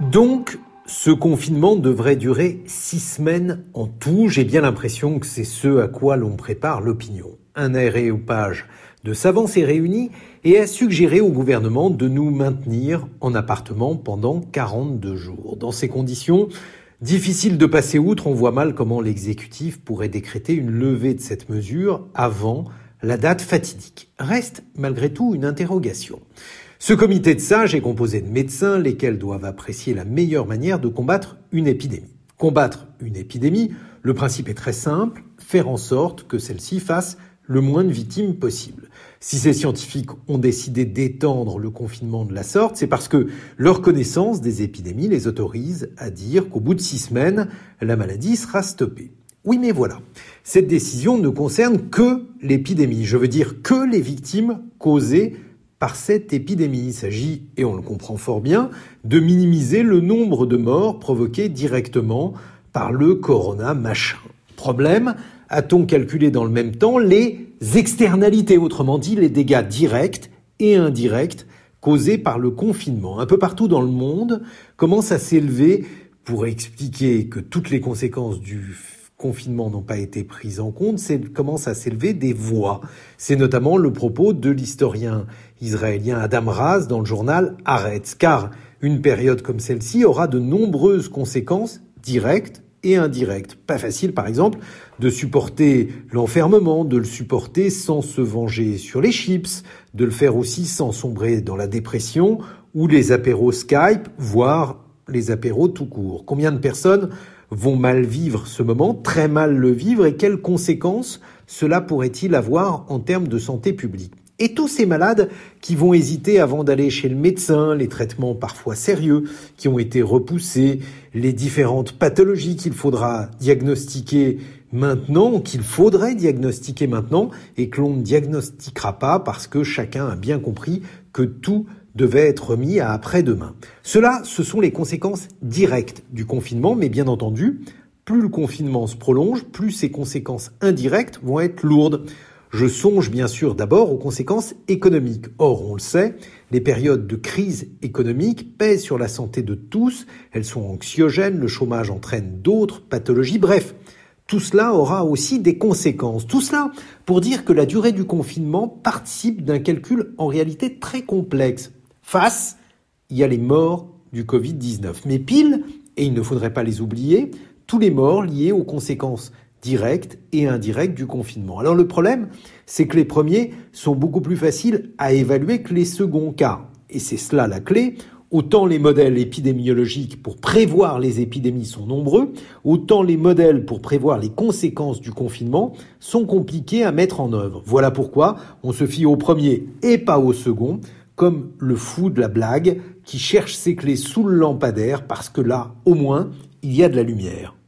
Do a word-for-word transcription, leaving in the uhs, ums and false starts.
Donc, ce confinement devrait durer six semaines en tout. J'ai bien l'impression que c'est ce à quoi l'on prépare l'opinion. Un aréopage de savants s'est réuni et a suggéré au gouvernement de nous maintenir en appartement pendant quarante-deux jours. Dans ces conditions, difficile de passer outre, on voit mal comment l'exécutif pourrait décréter une levée de cette mesure avant la date fatidique. Reste malgré tout une interrogation. Ce comité de sages est composé de médecins, lesquels doivent apprécier la meilleure manière de combattre une épidémie. Combattre une épidémie, le principe est très simple, faire en sorte que celle-ci fasse le moins de victimes possible. Si ces scientifiques ont décidé d'étendre le confinement de la sorte, c'est parce que leur connaissance des épidémies les autorise à dire qu'au bout de six semaines, la maladie sera stoppée. Oui, mais voilà, cette décision ne concerne que l'épidémie, je veux dire que les victimes causées par cette épidémie. Il s'agit, et on le comprend fort bien, de minimiser le nombre de morts provoqués directement par le corona machin. Problème, a-t-on calculé dans le même temps les externalités, autrement dit les dégâts directs et indirects causés par le confinement. Un peu partout dans le monde commence à s'élever, pour expliquer que toutes les conséquences du confinement n'ont pas été prises en compte, c'est commence à s'élever des voix. C'est notamment le propos de l'historien israélien Adam Raz dans le journal Haaretz, car une période comme celle-ci aura de nombreuses conséquences directes et indirectes. Pas facile, par exemple, de supporter l'enfermement, de le supporter sans se venger sur les chips, de le faire aussi sans sombrer dans la dépression ou les apéros Skype, voire les apéros tout court. Combien de personnes vont mal vivre ce moment, très mal le vivre, et quelles conséquences cela pourrait-il avoir en termes de santé publique? Et tous ces malades qui vont hésiter avant d'aller chez le médecin, les traitements parfois sérieux qui ont été repoussés, les différentes pathologies qu'il faudra diagnostiquer maintenant, qu'il faudrait diagnostiquer maintenant, et que l'on ne diagnostiquera pas parce que chacun a bien compris que tout devait être mis à après-demain. Cela, ce sont les conséquences directes du confinement, mais bien entendu, plus le confinement se prolonge, plus ses conséquences indirectes vont être lourdes. Je songe bien sûr d'abord aux conséquences économiques. Or, on le sait, les périodes de crise économique pèsent sur la santé de tous, elles sont anxiogènes, le chômage entraîne d'autres pathologies, bref, tout cela aura aussi des conséquences. Tout cela pour dire que la durée du confinement participe d'un calcul en réalité très complexe. Face, il y a les morts du covid dix-neuf. Mais pile, et il ne faudrait pas les oublier, tous les morts liés aux conséquences directes et indirectes du confinement. Alors le problème, c'est que les premiers sont beaucoup plus faciles à évaluer que les seconds cas. Et c'est cela la clé. Autant les modèles épidémiologiques pour prévoir les épidémies sont nombreux, autant les modèles pour prévoir les conséquences du confinement sont compliqués à mettre en œuvre. Voilà pourquoi on se fie au premier et pas au second, comme le fou de la blague qui cherche ses clés sous le lampadaire parce que là, au moins, il y a de la lumière.